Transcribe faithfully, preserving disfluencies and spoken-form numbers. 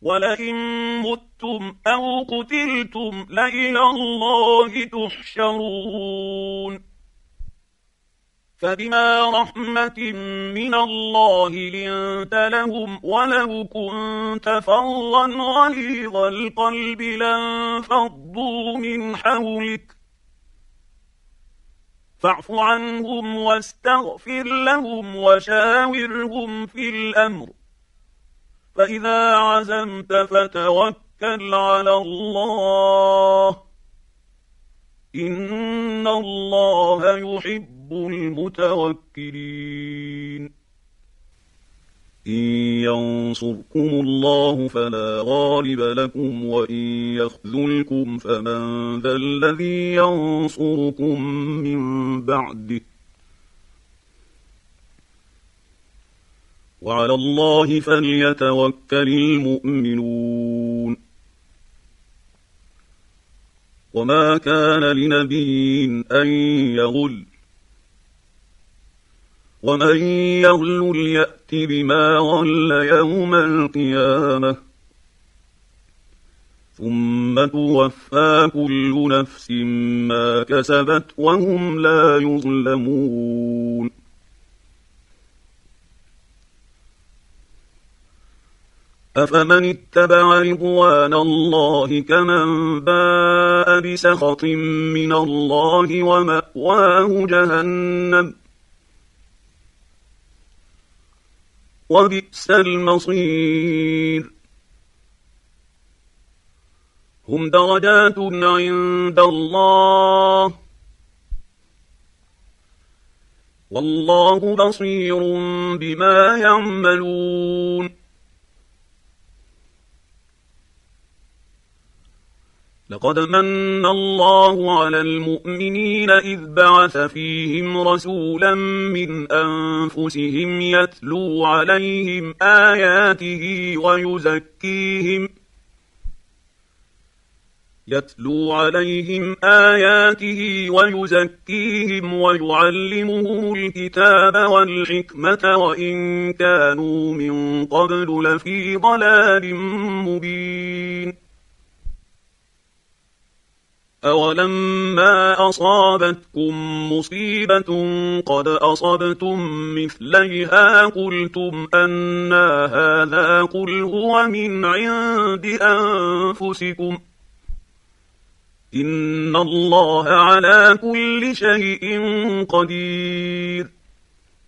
ولئن متم أو قتلتم لإلى الله تحشرون فبما رحمة من الله لنت لهم ولو كنت فظا غليظ القلب لانفضوا من حولك فاعف عنهم واستغفر لهم وشاورهم في الأمر فإذا عزمت فتوكل على الله إن الله يحب المتوكلين إن ينصركم الله فلا غالب لكم وإن يخذلكم فمن ذا الذي ينصركم من بعده وعلى الله فليتوكل المؤمنون وما كان لنبي أن يغل ومن يغل يأت بما غل يوم القيامة ثم توفى كل نفس ما كسبت وهم لا يظلمون أفمن اتبع رضوان الله كمن باء بسخط من الله ومأواه جهنم وبئس المصير هم درجات عند الله والله بصير بما يعملون لقد من الله على المؤمنين إذ بعث فيهم رسولا من أنفسهم يتلو عليهم آياته ويزكيهم يتلو عليهم آياته ويزكيهم ويعلمهم الكتاب والحكمة وإن كانوا من قبل لفي ضلال مبين أولما أصابتكم مصيبة قد أصبتم مثليها قلتم أنى هذا قل هو من عند أنفسكم إن الله على كل شيء قدير